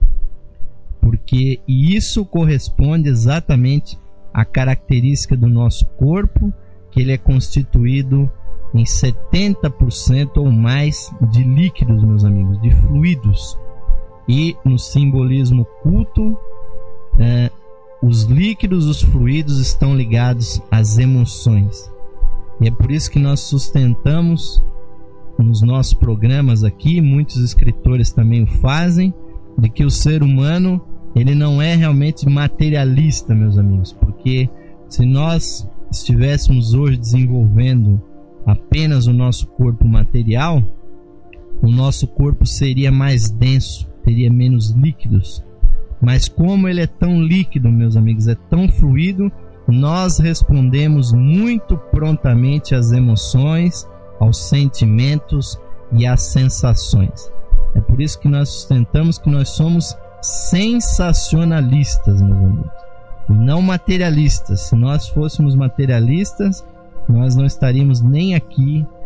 Porque isso corresponde exatamente à característica do nosso corpo, que ele é constituído em 70% ou mais de líquidos, meus amigos, de fluidos. E no simbolismo culto, os líquidos, os fluidos estão ligados às emoções. E é por isso que nós sustentamos nos nossos programas aqui, muitos escritores também o fazem, de que o ser humano, ele não é realmente materialista, meus amigos, porque se nós estivéssemos hoje desenvolvendo apenas o nosso corpo material, o nosso corpo seria mais denso, teria menos líquidos. Mas como ele é tão líquido, meus amigos, é tão fluido, nós respondemos muito prontamente às emoções, aos sentimentos e às sensações. É por isso que nós sustentamos que nós somos sensacionalistas, meus amigos, e não materialistas. Se nós fôssemos materialistas, nós não estaríamos nem aqui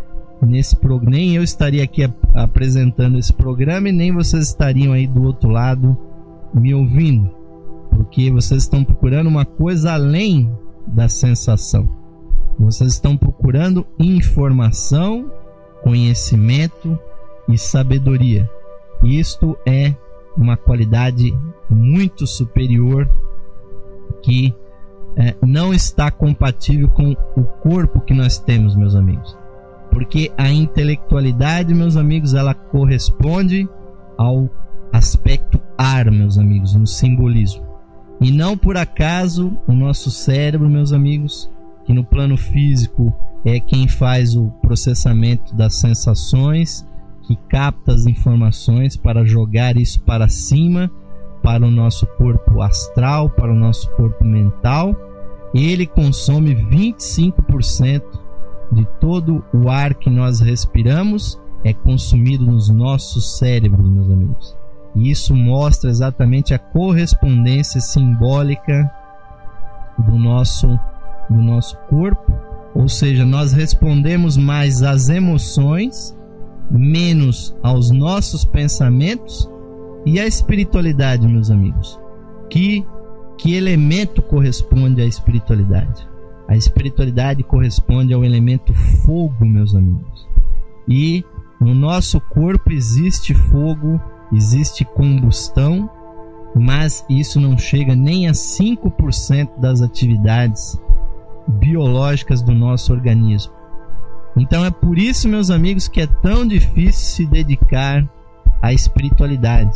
nesse programa, nem eu estaria aqui apresentando esse programa e nem vocês estariam aí do outro lado me ouvindo, porque vocês estão procurando uma coisa além da sensação. Vocês estão procurando informação, conhecimento e sabedoria. Isto é uma qualidade muito superior que não está compatível com o corpo que nós temos, meus amigos. Porque a intelectualidade, meus amigos, ela corresponde ao aspecto ar, meus amigos, no simbolismo. E não por acaso o nosso cérebro, meus amigos, que no plano físico é quem faz o processamento das sensações, que capta as informações para jogar isso para cima, para o nosso corpo astral, para o nosso corpo mental. Ele consome 25% de todo o ar que nós respiramos, é consumido nos nossos cérebros, meus amigos. E isso mostra exatamente a correspondência simbólica do nosso corpo. Ou seja, nós respondemos mais às emoções, menos aos nossos pensamentos. E a espiritualidade, meus amigos, que elemento corresponde à espiritualidade? A espiritualidade corresponde ao elemento fogo, meus amigos. E no nosso corpo existe fogo, existe combustão, mas isso não chega nem a 5% das atividades biológicas do nosso organismo. Então é por isso, meus amigos, que é tão difícil se dedicar à espiritualidade.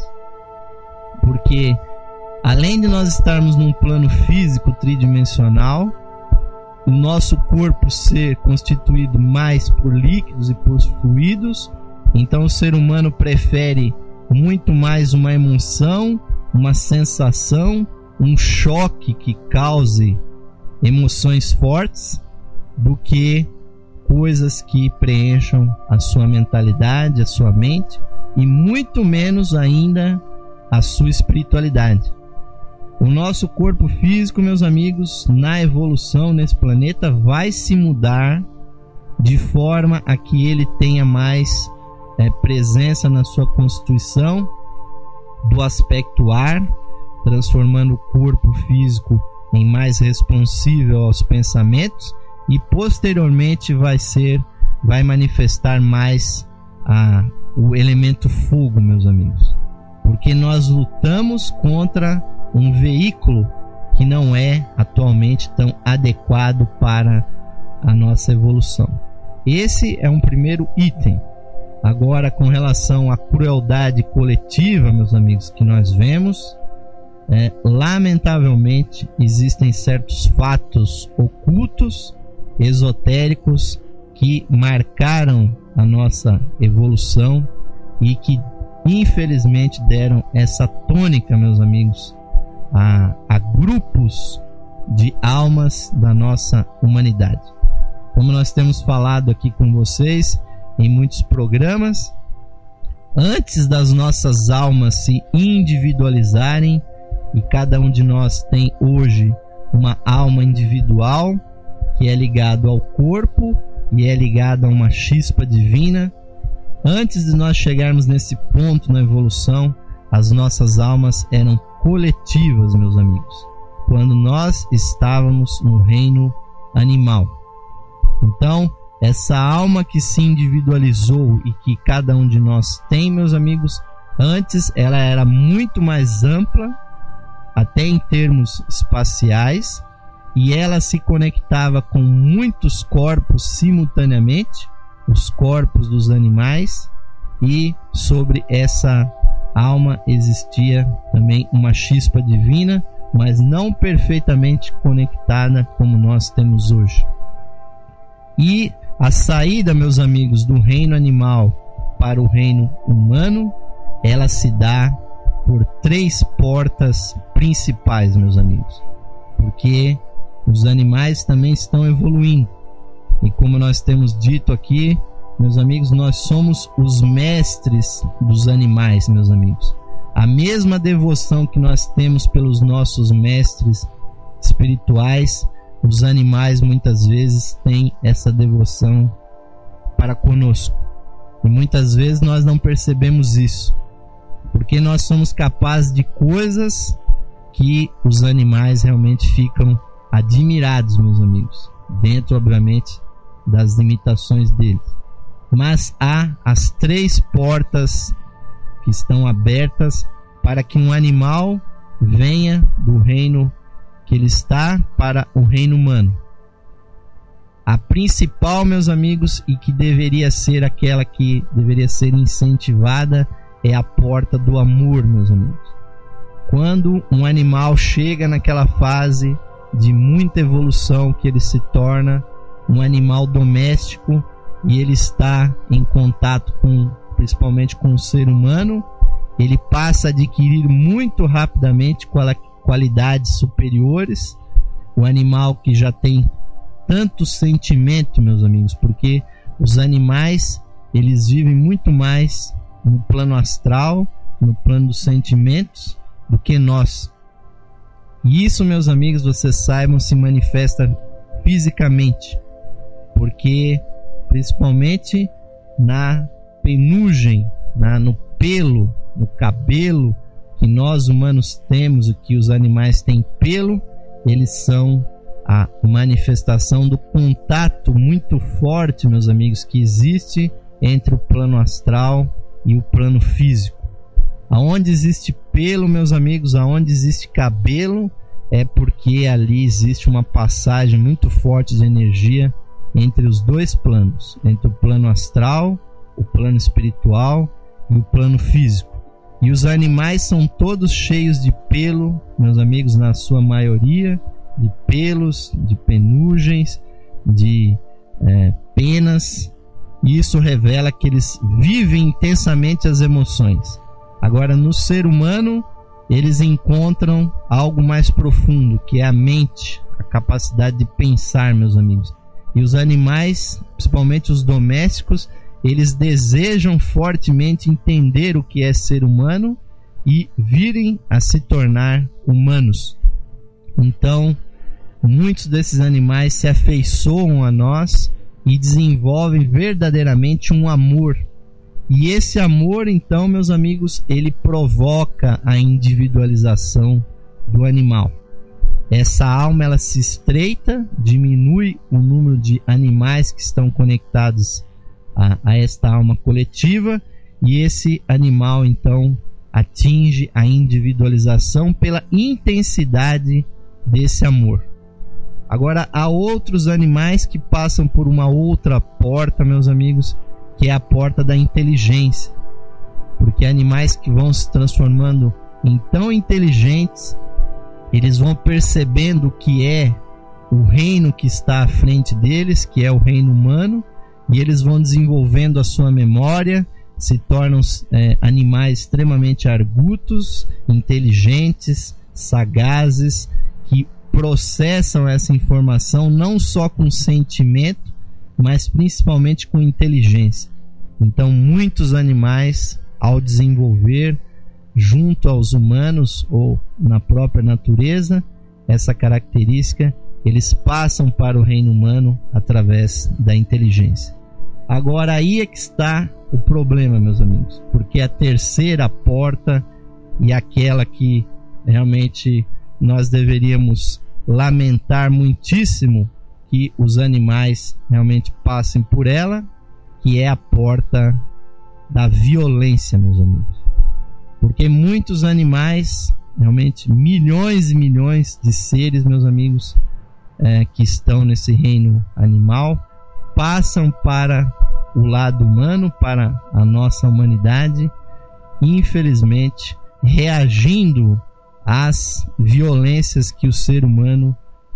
Porque além de nós estarmos num plano físico tridimensional, o nosso corpo ser constituído mais por líquidos e por fluidos, então o ser humano prefere muito mais uma emoção, uma sensação, um choque que cause emoções fortes, do que coisas que preencham a sua mentalidade, a sua mente, e muito menos ainda a sua espiritualidade. O nosso corpo físico, meus amigos, na evolução nesse planeta, vai se mudar de forma a que ele tenha mais presença na sua constituição do aspecto ar, transformando o corpo físico em mais responsível aos pensamentos, e posteriormente vai manifestar mais o elemento fogo, meus amigos. Porque nós lutamos contra um veículo que não é atualmente tão adequado para a nossa evolução. Esse é um primeiro item. Agora, com relação à crueldade coletiva, meus amigos, que nós vemos, lamentavelmente existem certos fatos ocultos, esotéricos, que marcaram a nossa evolução e que infelizmente deram essa tônica, meus amigos, a grupos de almas da nossa humanidade. Como nós temos falado aqui com vocês em muitos programas, antes das nossas almas se individualizarem, e cada um de nós tem hoje uma alma individual que é ligado ao corpo e é ligado a uma chispa divina. Antes de nós chegarmos nesse ponto na evolução, as nossas almas eram coletivas, meus amigos, quando nós estávamos no reino animal. Então, essa alma que se individualizou e que cada um de nós tem, meus amigos, antes ela era muito mais ampla, até em termos espaciais, e ela se conectava com muitos corpos simultaneamente, os corpos dos animais, e sobre essa alma existia também uma chispa divina, mas não perfeitamente conectada como nós temos hoje. E a saída, meus amigos, do reino animal para o reino humano, ela se dá por 3 portas principais, meus amigos, porque os animais também estão evoluindo, e como nós temos dito aqui, meus amigos, nós somos os mestres dos animais, meus amigos. A mesma devoção que nós temos pelos nossos mestres espirituais, os animais muitas vezes têm essa devoção para conosco. E muitas vezes nós não percebemos isso, porque nós somos capazes de coisas que os animais realmente ficam admirados, meus amigos, dentro, obviamente, das limitações deles. Mas há as 3 portas que estão abertas para que um animal venha do reino que ele está para o reino humano. A principal, meus amigos, e que deveria ser aquela que deveria ser incentivada, é a porta do amor, meus amigos. Quando um animal chega naquela fase de muita evolução, que ele se torna um animal doméstico e ele está em contato principalmente com o ser humano, ele passa a adquirir muito rapidamente qualidades superiores. O animal que já tem tanto sentimento, meus amigos, porque os animais, eles vivem muito mais no plano astral, no plano dos sentimentos, do que nós. E isso, meus amigos, vocês saibam, se manifesta fisicamente, porque principalmente na penugem, no pelo, no cabelo que nós humanos temos, e que os animais têm pelo, eles são a manifestação do contato muito forte, meus amigos, que existe entre o plano astral e o plano físico. Aonde existe pelo, meus amigos, aonde existe cabelo, é porque ali existe uma passagem muito forte de energia entre os 2 planos, entre o plano astral, o plano espiritual e o plano físico. E os animais são todos cheios de pelo, meus amigos, na sua maioria, de pelos, de penugens, de penas. E isso revela que eles vivem intensamente as emoções. Agora, no ser humano, eles encontram algo mais profundo, que é a mente, a capacidade de pensar, meus amigos. E os animais, principalmente os domésticos, eles desejam fortemente entender o que é ser humano e virem a se tornar humanos. Então, muitos desses animais se afeiçoam a nós e desenvolvem verdadeiramente um amor. E esse amor, então, meus amigos, ele provoca a individualização do animal. Essa alma, ela se estreita, diminui o número de animais que estão conectados a esta alma coletiva, e esse animal, então, atinge a individualização pela intensidade desse amor. Agora, há outros animais que passam por uma outra porta, meus amigos, que é a porta da inteligência, porque animais que vão se transformando em tão inteligentes, eles vão percebendo que é o reino que está à frente deles, que é o reino humano, e eles vão desenvolvendo a sua memória, se tornam animais extremamente argutos, inteligentes, sagazes, que processam essa informação não só com sentimento, mas principalmente com inteligência. Então, muitos animais, ao desenvolver junto aos humanos ou na própria natureza essa característica, eles passam para o reino humano através da inteligência. Agora, aí é que está o problema, meus amigos, porque a terceira porta, e aquela que realmente nós deveríamos lamentar muitíssimo que os animais realmente passem por ela, que é a porta da violência, meus amigos. Porque muitos animais, realmente milhões e milhões de seres, meus amigos, que estão nesse reino animal, passam para o lado humano, para a nossa humanidade, infelizmente reagindo às violências que o ser humano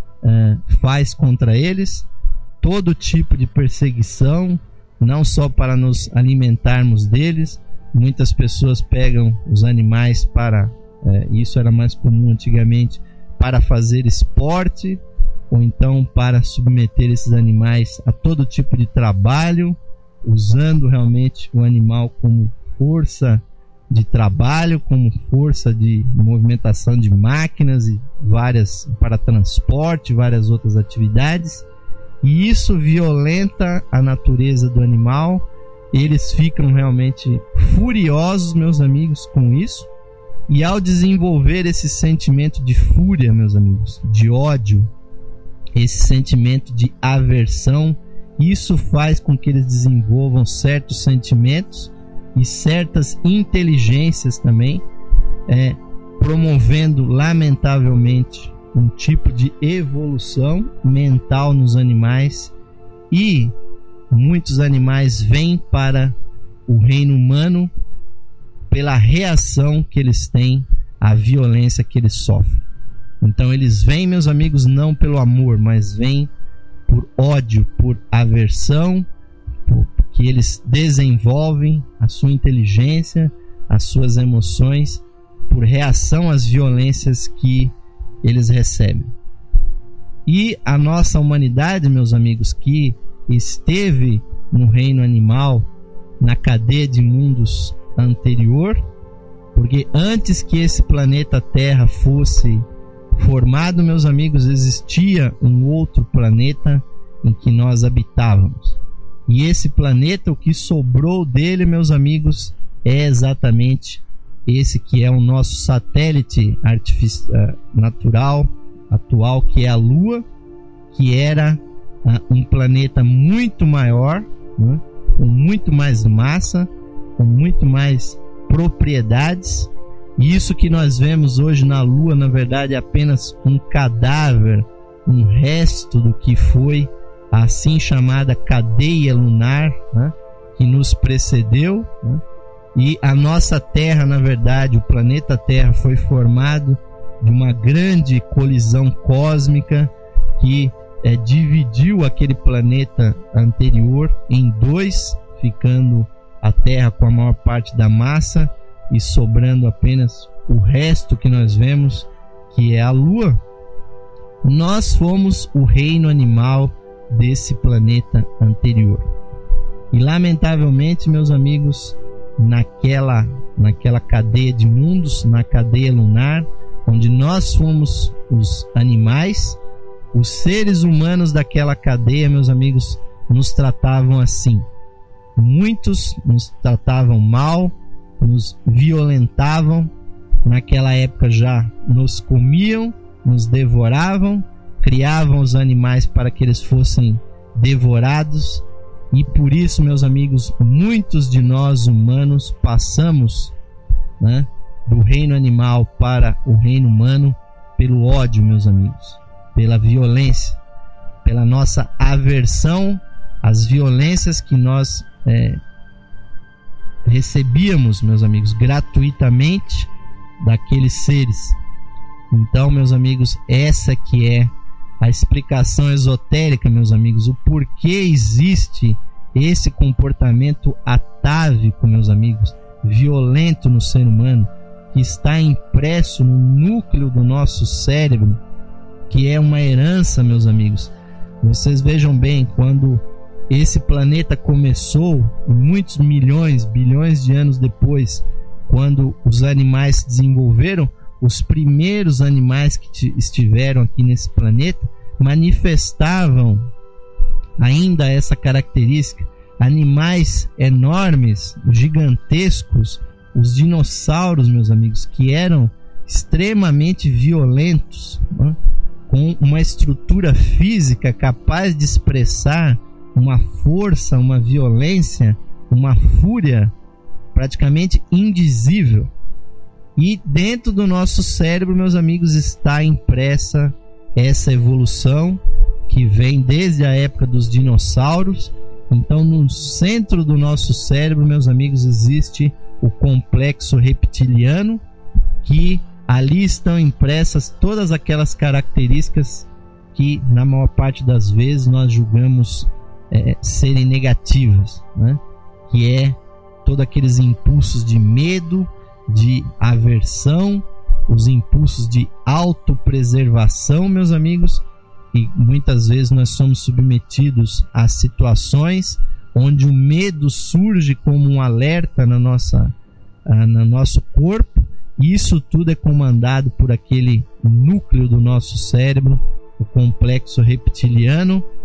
faz contra eles, todo tipo de perseguição, não só para nos alimentarmos deles. Muitas pessoas pegam os animais para, isso era mais comum antigamente, para fazer esporte, ou então para submeter esses animais a todo tipo de trabalho, usando realmente o animal como força de trabalho, como força de movimentação de máquinas e várias para transporte, várias outras atividades. e isso violenta a natureza do animal. Eles ficam realmente furiosos, meus amigos, com isso. E ao desenvolver esse sentimento de fúria, meus amigos, de ódio, esse sentimento de aversão, isso faz com que eles desenvolvam certos sentimentos e certas inteligências também, promovendo, lamentavelmente, um tipo de evolução mental nos animais. E muitos animais vêm para o reino humano pela reação que eles têm à violência que eles sofrem. Então eles vêm, meus amigos, não pelo amor, mas vêm por ódio, por aversão, que eles desenvolvem a sua inteligência, as suas emoções, por reação às violências que eles recebem. E a nossa humanidade, meus amigos, que esteve no reino animal, na cadeia de mundos anterior, porque antes que esse planeta Terra fosse formado, meus amigos, existia um outro planeta em que nós habitávamos. E esse planeta, o que sobrou dele, meus amigos, é exatamente esse que é o nosso satélite natural atual, que é a Lua, que era um planeta muito maior, né, com muito mais massa, com muito mais propriedades. E isso que nós vemos hoje na Lua, na verdade, é apenas um cadáver, um resto do que foi a assim chamada cadeia lunar, né, que nos precedeu, né? E a nossa Terra, na verdade, o planeta Terra, foi formado de uma grande colisão cósmica que dividiu aquele planeta anterior em dois, ficando a Terra com a maior parte da massa e sobrando apenas o resto que nós vemos, que é a Lua. Nós fomos o reino animal desse planeta anterior. E lamentavelmente, meus amigos, naquela cadeia de mundos, na cadeia lunar, onde nós fomos os animais, os seres humanos daquela cadeia, meus amigos, nos tratavam assim. Muitos nos tratavam mal, nos violentavam. Naquela época já nos comiam, nos devoravam, criavam os animais para que eles fossem devorados. E por isso, meus amigos, muitos de nós humanos passamos, né, do reino animal para o reino humano pelo ódio, meus amigos, pela violência, pela nossa aversão às violências que nós recebíamos, meus amigos, gratuitamente daqueles seres. Então, meus amigos, essa que é a explicação esotérica, meus amigos, o porquê existe esse comportamento atávico, meus amigos, violento no ser humano, que está impresso no núcleo do nosso cérebro, que é uma herança, meus amigos. Vocês vejam bem, quando esse planeta começou, e muitos milhões, bilhões de anos depois, quando os animais se desenvolveram, os primeiros animais que estiveram aqui nesse planeta manifestavam ainda essa característica. Animais enormes, gigantescos, os dinossauros, meus amigos, que eram extremamente violentos, né? Com uma estrutura física capaz de expressar uma força, uma violência, uma fúria praticamente indizível. E dentro do nosso cérebro, meus amigos, está impressa essa evolução que vem desde a época dos dinossauros. Então, no centro do nosso cérebro, meus amigos, existe o complexo reptiliano, que ali estão impressas todas aquelas características que, na maior parte das vezes, nós julgamos serem negativas, né? Que é todos aqueles impulsos de medo, de aversão, os impulsos de autopreservação, meus amigos. E muitas vezes nós somos submetidos a situações onde o medo surge como um alerta no nosso corpo, e isso tudo é comandado por aquele núcleo do nosso cérebro, o complexo reptiliano,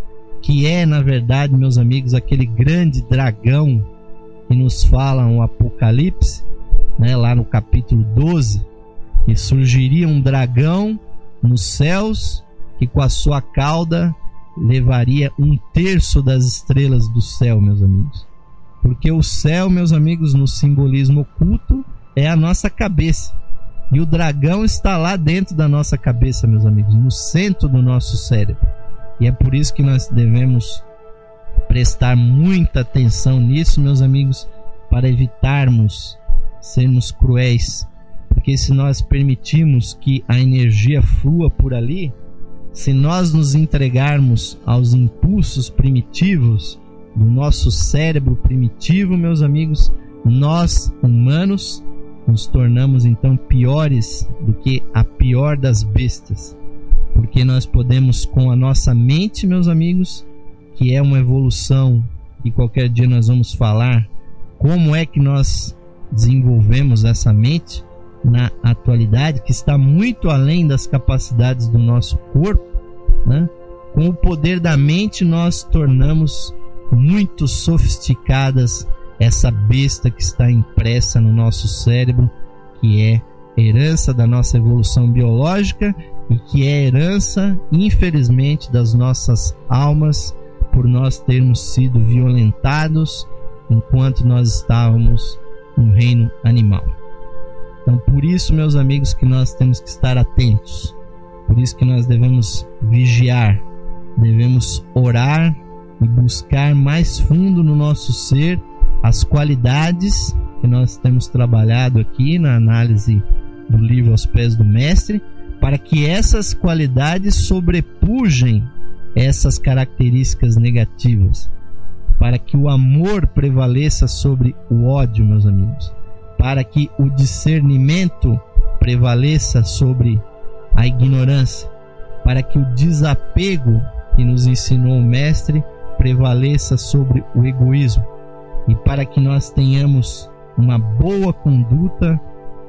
que é, na verdade, meus amigos, aquele grande dragão que nos fala o Apocalipse, né, lá no capítulo 12, que surgiria um dragão nos céus que com a sua cauda levaria 1/3 das estrelas do céu, meus amigos. Porque o céu, meus amigos, no simbolismo oculto, é a nossa cabeça. E o dragão está lá dentro da nossa cabeça, meus amigos, no centro do nosso cérebro. E é por isso que nós devemos prestar muita atenção nisso, meus amigos, para evitarmos sermos cruéis. Porque se nós permitirmos que a energia flua por ali, se nós nos entregarmos aos impulsos primitivos do nosso cérebro primitivo, meus amigos, nós, humanos, nos tornamos então piores do que a pior das bestas. Porque nós podemos, com a nossa mente, meus amigos, que é uma evolução, e qualquer dia nós vamos falar como é que nós desenvolvemos essa mente na atualidade, que está muito além das capacidades do nosso corpo, né? Com o poder da mente nós tornamos muito sofisticadas essa besta que está impressa no nosso cérebro, que é herança da nossa evolução biológica e que é herança, infelizmente, das nossas almas, por nós termos sido violentados enquanto nós estávamos no reino animal. Então, por isso, meus amigos, que nós temos que estar atentos, por isso que nós devemos vigiar, devemos orar e buscar mais fundo no nosso ser as qualidades que nós temos trabalhado aqui na análise do livro Aos Pés do Mestre, para que essas qualidades sobrepujem essas características negativas, para que o amor prevaleça sobre o ódio, meus amigos, para que o discernimento prevaleça sobre a ignorância, para que o desapego que nos ensinou o Mestre prevaleça sobre o egoísmo, e para que nós tenhamos uma boa conduta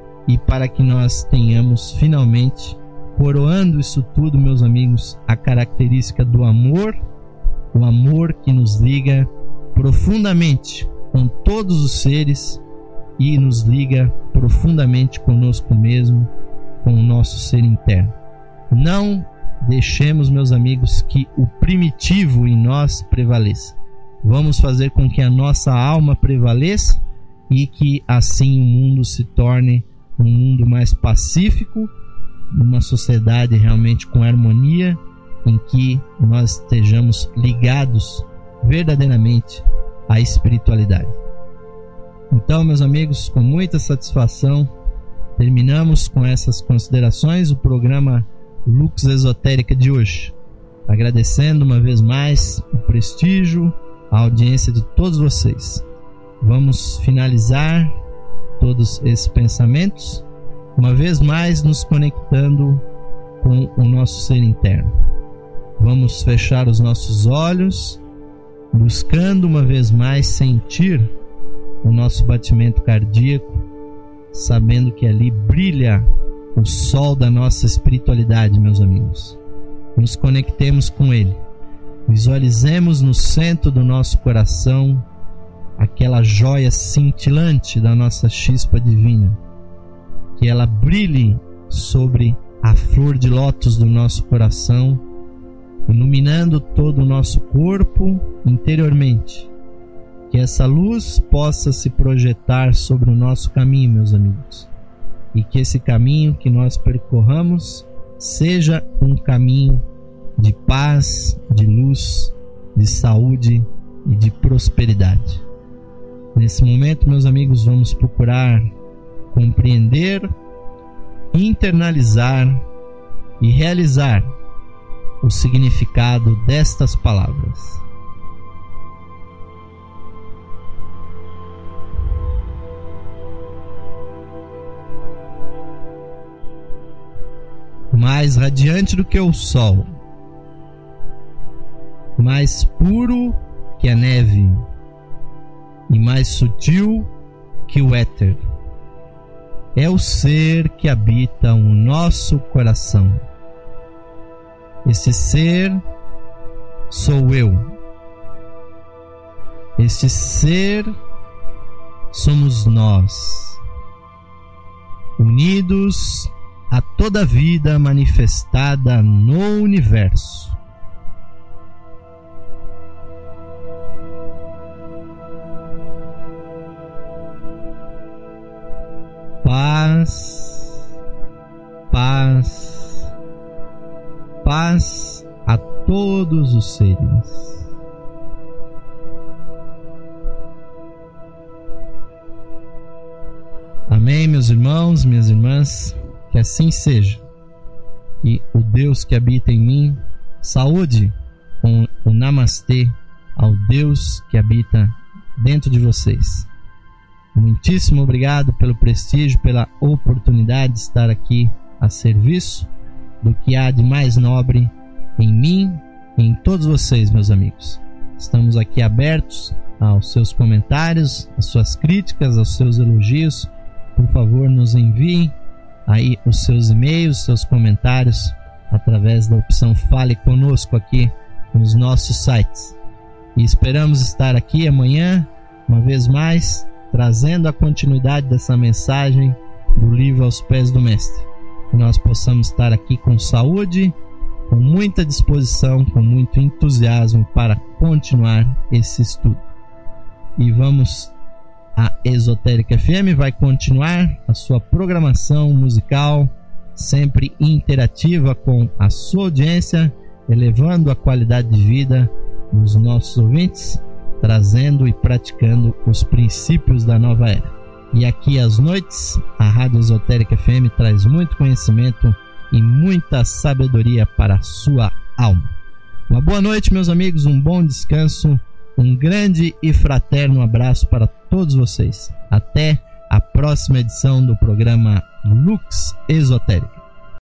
e para que nós tenhamos finalmente, coroando isso tudo, meus amigos, a característica do amor, o amor que nos liga profundamente com todos os seres e nos liga profundamente conosco mesmo, com o nosso ser interno. Não deixemos, meus amigos, que o primitivo em nós prevaleça. Vamos fazer com que a nossa alma prevaleça e que assim o mundo se torne um mundo mais pacífico, uma sociedade realmente com harmonia, em que nós estejamos ligados verdadeiramente à espiritualidade. Então, meus amigos, com muita satisfação, terminamos com essas considerações o programa Lux Esotérica de hoje, agradecendo uma vez mais o prestígio, a audiência de todos vocês. Vamos finalizar todos esses pensamentos, uma vez mais nos conectando com o nosso ser interno. Vamos fechar os nossos olhos, buscando uma vez mais sentir o nosso batimento cardíaco, sabendo que ali brilha o sol da nossa espiritualidade, meus amigos. Nos conectemos com ele. Visualizemos no centro do nosso coração aquela joia cintilante da nossa chispa divina, que ela brilhe sobre a flor de lótus do nosso coração, iluminando todo o nosso corpo interiormente. Que essa luz possa se projetar sobre o nosso caminho, meus amigos, e que esse caminho que nós percorramos seja um caminho de paz, de luz, de saúde e de prosperidade. Nesse momento, meus amigos, vamos procurar compreender, internalizar e realizar o significado destas palavras. Mais radiante do que o sol, mais puro que a neve e mais sutil que o éter, é o ser que habita o nosso coração. Esse ser sou eu. Este ser somos nós, unidos a toda a vida manifestada no universo. Paz, paz, paz a todos os seres. Amém, meus irmãos, minhas irmãs, que assim seja. Que o Deus que habita em mim saúde com o Namastê ao Deus que habita dentro de vocês. Muitíssimo obrigado pelo prestígio, pela oportunidade de estar aqui a serviço do que há de mais nobre em mim e em todos vocês, meus amigos. Estamos aqui abertos aos seus comentários, às suas críticas, aos seus elogios. Por favor, nos enviem aí os seus e-mails, seus comentários através da opção Fale Conosco aqui nos nossos sites. E esperamos estar aqui amanhã, uma vez mais, trazendo a continuidade dessa mensagem do livro Aos Pés do Mestre. Que nós possamos estar aqui com saúde, com muita disposição, com muito entusiasmo para continuar esse estudo. E a Esotérica FM vai continuar a sua programação musical, sempre interativa com a sua audiência, elevando a qualidade de vida dos nossos ouvintes, trazendo e praticando os princípios da nova era. E aqui às noites, a Rádio Esotérica FM traz muito conhecimento e muita sabedoria para a sua alma. Uma boa noite, meus amigos, um bom descanso, um grande e fraterno abraço para todos vocês. Até a próxima edição do programa Lux Esotérica.